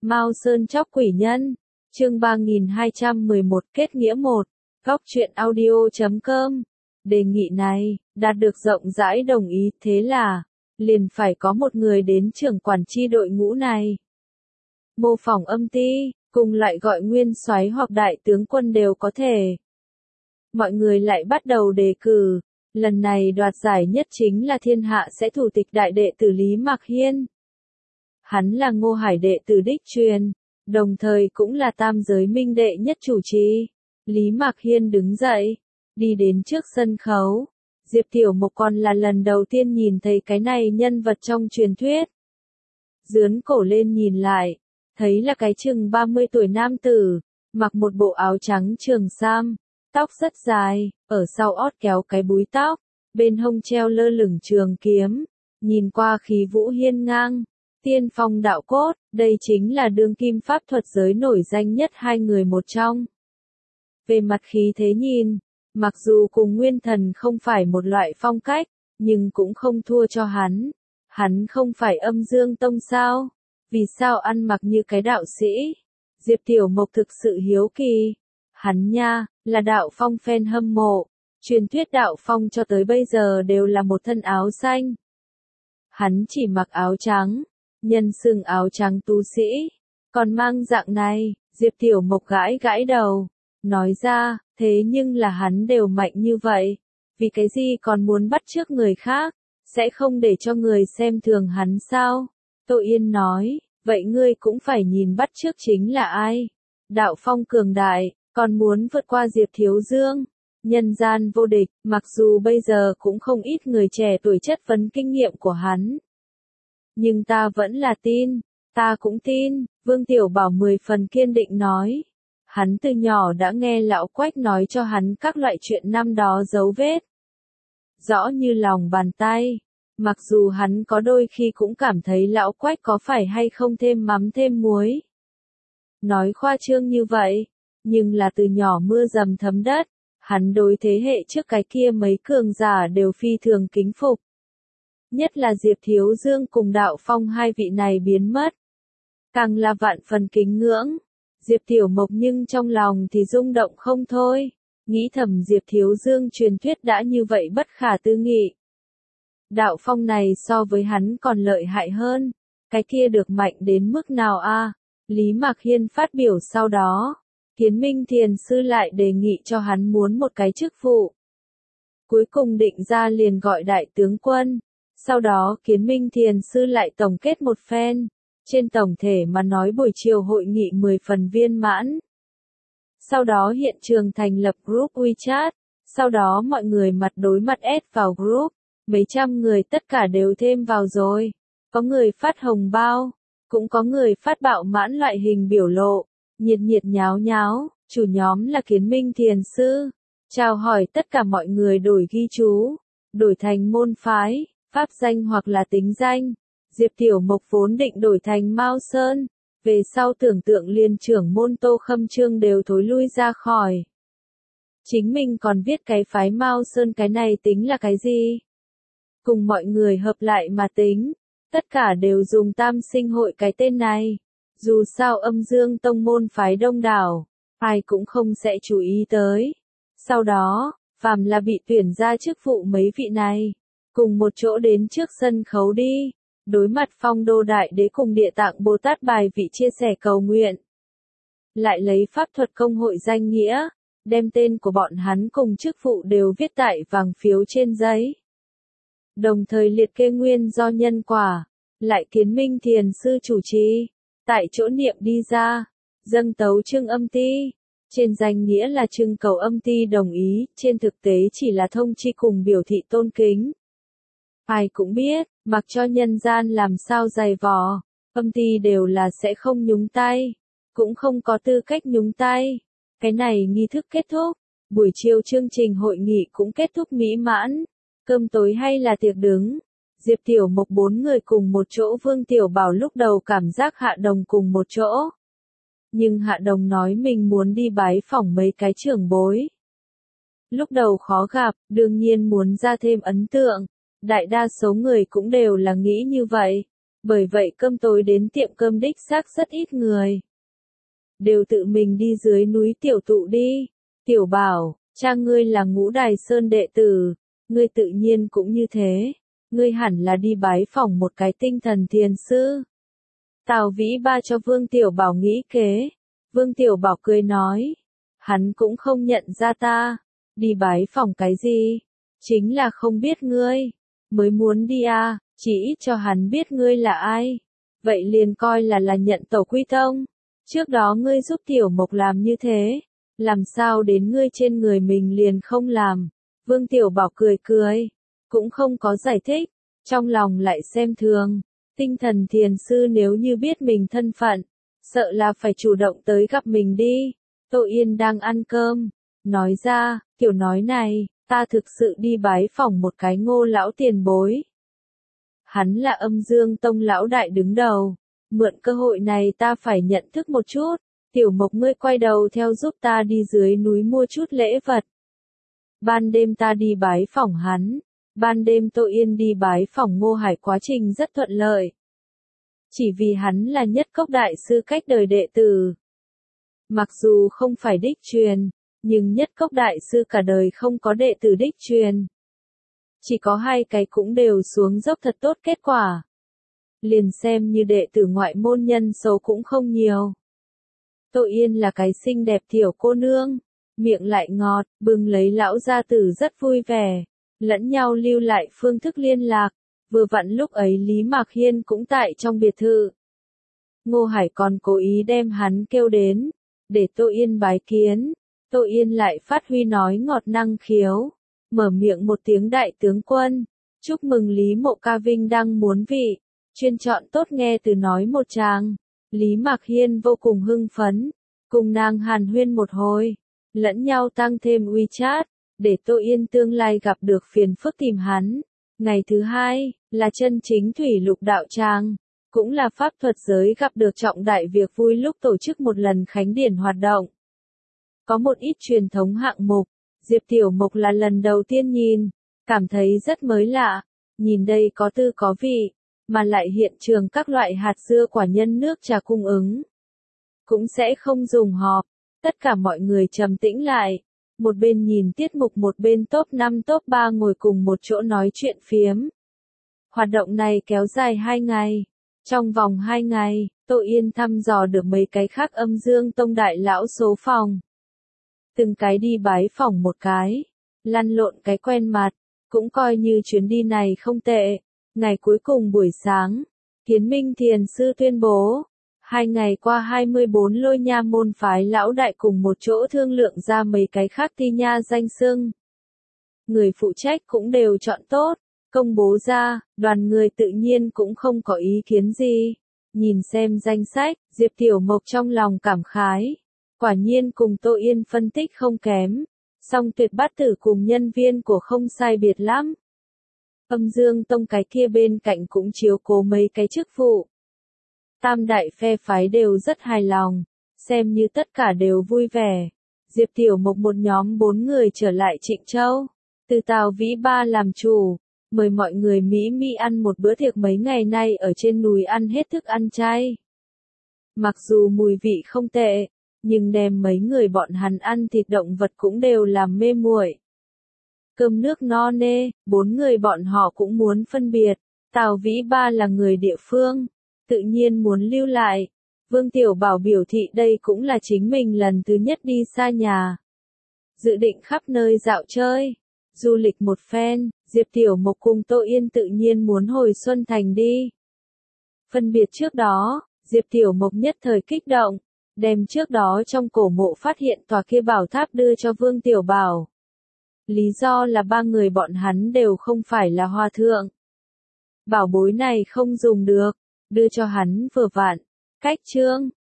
Mao Sơn Chóc Quỷ Nhân, chương 3211 kết nghĩa 1, góc truyện audio.com. Đề nghị này, đạt được rộng rãi đồng ý, thế là, liền phải có một người đến trưởng quản chi đội ngũ này. Mô phỏng âm ty, cùng lại gọi nguyên soái hoặc đại tướng quân đều có thể. Mọi người lại bắt đầu đề cử, lần này đoạt giải nhất chính là thiên hạ sẽ thủ tịch đại đệ tử Lý Mạc Hiên. Hắn là Ngô Hải đệ tử đích truyền, đồng thời cũng là tam giới minh đệ nhất chủ trì. Lý Mạc Hiên đứng dậy, đi đến trước sân khấu. Diệp Tiểu Mộc còn là lần đầu tiên nhìn thấy cái này nhân vật trong truyền thuyết. Dướn cổ lên nhìn lại, thấy là cái chừng 30 tuổi nam tử, mặc một bộ áo trắng trường sam, tóc rất dài, ở sau ót kéo cái búi tóc, bên hông treo lơ lửng trường kiếm, nhìn qua khí vũ hiên ngang, tiên phong đạo cốt, đây chính là đương kim pháp thuật giới nổi danh nhất hai người một trong. Về mặt khí thế nhìn, mặc dù cùng Nguyên Thần không phải một loại phong cách, nhưng cũng không thua cho hắn. Hắn không phải Âm Dương Tông sao? Vì sao ăn mặc như cái đạo sĩ? Diệp Tiểu Mộc thực sự hiếu kỳ. Hắn nha, là đạo phong fan hâm mộ. Truyền thuyết đạo phong cho tới bây giờ đều là một thân áo xanh. Hắn chỉ mặc áo trắng, nhân xưng áo trắng tu sĩ. Còn mang dạng này, Diệp Tiểu Mộc gãi gãi đầu. Nói ra, thế nhưng là hắn đều mạnh như vậy. Vì cái gì còn muốn bắt chước người khác? Sẽ không để cho người xem thường hắn sao? Tô Yên nói, vậy ngươi cũng phải nhìn bắt chước chính là ai? Đạo phong cường đại, còn muốn vượt qua Diệp Thiếu Dương. Nhân gian vô địch, mặc dù bây giờ cũng không ít người trẻ tuổi chất vấn kinh nghiệm của hắn. Nhưng ta vẫn là tin, ta cũng tin, Vương Tiểu Bảo 10 phần kiên định nói. Hắn từ nhỏ đã nghe lão Quách nói cho hắn các loại chuyện năm đó dấu vết. Rõ như lòng bàn tay, mặc dù hắn có đôi khi cũng cảm thấy lão Quách có phải hay không thêm mắm thêm muối. Nói khoa trương như vậy, nhưng là từ nhỏ mưa dầm thấm đất, hắn đối thế hệ trước cái kia mấy cường giả đều phi thường kính phục. Nhất là Diệp Thiếu Dương cùng Đạo Phong hai vị này biến mất. Càng là vạn phần kính ngưỡng. Diệp Tiểu Mộc nhưng trong lòng thì rung động không thôi, nghĩ thầm Diệp Thiếu Dương truyền thuyết đã như vậy bất khả tư nghị. Đạo phong này so với hắn còn lợi hại hơn, cái kia được mạnh đến mức nào a? Lý Mạc Hiên phát biểu sau đó, Kiến Minh Thiền Sư lại đề nghị cho hắn muốn một cái chức vụ. Cuối cùng định ra liền gọi đại tướng quân, sau đó Kiến Minh Thiền Sư lại tổng kết một phen. Trên tổng thể mà nói buổi chiều hội nghị 10 phần viên mãn. Sau đó hiện trường thành lập group WeChat, sau đó mọi người mặt đối mặt add vào group, mấy trăm người tất cả đều thêm vào rồi. Có người phát hồng bao, cũng có người phát bạo mãn loại hình biểu lộ, nhiệt nhiệt nháo nháo, chủ nhóm là Kiến Minh Thiền Sư. Chào hỏi tất cả mọi người đổi ghi chú, đổi thành môn phái, pháp danh hoặc là tính danh. Diệp Tiểu Mộc vốn định đổi thành Mao Sơn, về sau tưởng tượng liên trưởng môn Tô Khâm Trương đều thối lui ra khỏi. Chính mình còn viết cái phái Mao Sơn cái này tính là cái gì? Cùng mọi người hợp lại mà tính, tất cả đều dùng tam sinh hội cái tên này. Dù sao Âm Dương Tông môn phái đông đảo, ai cũng không sẽ chú ý tới. Sau đó, phàm là bị tuyển ra chức vụ mấy vị này, cùng một chỗ đến trước sân khấu đi. Đối mặt Phong Đô Đại Đế cùng Địa Tạng Bồ Tát bài vị chia sẻ cầu nguyện. Lại lấy pháp thuật công hội danh nghĩa, đem tên của bọn hắn cùng chức vụ đều viết tại vàng phiếu trên giấy. Đồng thời liệt kê nguyên do nhân quả, lại Kiến Minh Thiền Sư chủ trì, tại chỗ niệm đi ra, dâng tấu trưng âm ty. Trên danh nghĩa là trưng cầu âm ty đồng ý, trên thực tế chỉ là thông chi cùng biểu thị tôn kính. Ai cũng biết, mặc cho nhân gian làm sao dày vò, âm ty đều là sẽ không nhúng tay, cũng không có tư cách nhúng tay. Cái này nghi thức kết thúc, buổi chiều chương trình hội nghị cũng kết thúc mỹ mãn, cơm tối hay là tiệc đứng. Diệp Tiểu Mộc 4 người cùng một chỗ, Vương Tiểu Bảo lúc đầu cảm giác Hạ Đồng cùng một chỗ. Nhưng Hạ Đồng nói mình muốn đi bái phỏng mấy cái trưởng bối. Lúc đầu khó gặp, đương nhiên muốn ra thêm ấn tượng. Đại đa số người cũng đều là nghĩ như vậy. Bởi vậy cơm tối đến tiệm cơm đích xác rất ít người. Đều tự mình đi dưới núi tiểu tụ đi. Tiểu Bảo, cha ngươi là Ngũ Đài Sơn đệ tử, ngươi tự nhiên cũng như thế. Ngươi hẳn là đi bái phỏng một cái tinh thần thiền sư. Tào Vĩ Ba cho Vương Tiểu Bảo nghĩ kế. Vương Tiểu Bảo cười nói. Hắn cũng không nhận ra ta. Đi bái phỏng cái gì? Chính là không biết ngươi. Mới muốn đi à, chỉ ít cho hắn biết ngươi là ai. Vậy liền coi là nhận tổ quy tông. Trước đó ngươi giúp Tiểu Mộc làm như thế. Làm sao đến ngươi trên người mình liền không làm. Vương Tiểu Bảo cười cười. Cũng không có giải thích. Trong lòng lại xem thường. Tinh thần thiền sư nếu như biết mình thân phận. Sợ là phải chủ động tới gặp mình đi. Tô Yên đang ăn cơm. Nói ra, kiểu nói này, ta thực sự đi bái phỏng một cái Ngô lão tiền bối. Hắn là Âm Dương Tông lão đại đứng đầu. Mượn cơ hội này ta phải nhận thức một chút. Tiểu Mộc ngươi quay đầu theo giúp ta đi dưới núi mua chút lễ vật. Ban đêm ta đi bái phỏng hắn. Ban đêm Tô Yên đi bái phỏng Ngô Hải quá trình rất thuận lợi. Chỉ vì hắn là Nhất Cốc đại sư cách đời đệ tử. Mặc dù không phải đích truyền, nhưng Nhất Cốc đại sư cả đời không có đệ tử đích truyền. Chỉ có 2 cái cũng đều xuống dốc thật tốt kết quả. Liền xem như đệ tử ngoại môn nhân số cũng không nhiều. Tô Yên là cái xinh đẹp tiểu cô nương, miệng lại ngọt, bừng lấy lão gia tử rất vui vẻ, lẫn nhau lưu lại phương thức liên lạc. Vừa vặn lúc ấy Lý Mạc Hiên cũng tại trong biệt thự. Ngô Hải còn cố ý đem hắn kêu đến, để Tô Yên bái kiến. Tô Yên lại phát huy nói ngọt năng khiếu, mở miệng một tiếng đại tướng quân, chúc mừng Lý Mộ Ca vinh đăng muốn vị, chuyên chọn tốt nghe từ nói một tràng. Lý Mạc Hiên vô cùng hưng phấn, cùng nàng hàn huyên một hồi, lẫn nhau tăng thêm WeChat, để Tô Yên tương lai gặp được phiền phức tìm hắn. Ngày thứ 2, là chân chính thủy lục đạo tràng, cũng là pháp thuật giới gặp được trọng đại việc vui lúc tổ chức một lần khánh điển hoạt động. Có một ít truyền thống hạng mục, Diệp Tiểu Mộc là lần đầu tiên nhìn, cảm thấy rất mới lạ, nhìn đây có tư có vị, mà lại hiện trường các loại hạt dưa quả nhân nước trà cung ứng. Cũng sẽ không dùng họp, tất cả mọi người trầm tĩnh lại, một bên nhìn tiết mục một bên top 5 top 3 ngồi cùng một chỗ nói chuyện phiếm. Hoạt động này kéo dài 2 ngày. Trong vòng 2 ngày, Tô Yên thăm dò được mấy cái khác Âm Dương Tông đại lão số phòng. Từng cái đi bái phỏng một cái, lăn lộn cái quen mặt, cũng coi như chuyến đi này không tệ. Ngày cuối cùng buổi sáng, Kiến Minh Thiền Sư tuyên bố, 2 ngày qua 24 Lôi Nha môn phái lão đại cùng một chỗ thương lượng ra mấy cái khác ti nha danh xưng. Người phụ trách cũng đều chọn tốt, công bố ra, đoàn người tự nhiên cũng không có ý kiến gì. Nhìn xem danh sách, Diệp Tiểu Mộc trong lòng cảm khái. Quả nhiên cùng Tô Yên phân tích không kém, song Tuyệt Bát Tử cùng nhân viên của không sai biệt lắm. Âm Dương Tông cái kia bên cạnh cũng chiếu cố mấy cái chức vụ. Tam đại phe phái đều rất hài lòng, xem như tất cả đều vui vẻ. Diệp Tiểu Mộc một nhóm 4 người trở lại Trịnh Châu, từ Tào Vĩ Ba làm chủ, mời mọi người mỹ mỹ ăn một bữa tiệc mấy ngày nay ở trên núi ăn hết thức ăn chay. Mặc dù mùi vị không tệ, nhưng đem mấy người bọn hắn ăn thịt động vật cũng đều làm mê muội. Cơm nước no nê, 4 người bọn họ cũng muốn phân biệt. Tào Vĩ Ba là người địa phương, tự nhiên muốn lưu lại. Vương Tiểu Bảo biểu thị đây cũng là chính mình lần thứ nhất đi xa nhà. Dự định khắp nơi dạo chơi, du lịch một phen, Diệp Tiểu Mộc cùng Tô Yên tự nhiên muốn hồi Xuân Thành đi. Phân biệt trước đó, Diệp Tiểu Mộc nhất thời kích động, đem trước đó trong cổ mộ phát hiện tòa kia bảo tháp đưa cho Vương Tiểu Bảo. Lý do là 3 người bọn hắn đều không phải là hòa thượng. Bảo bối này không dùng được, đưa cho hắn vừa vặn. Cách chương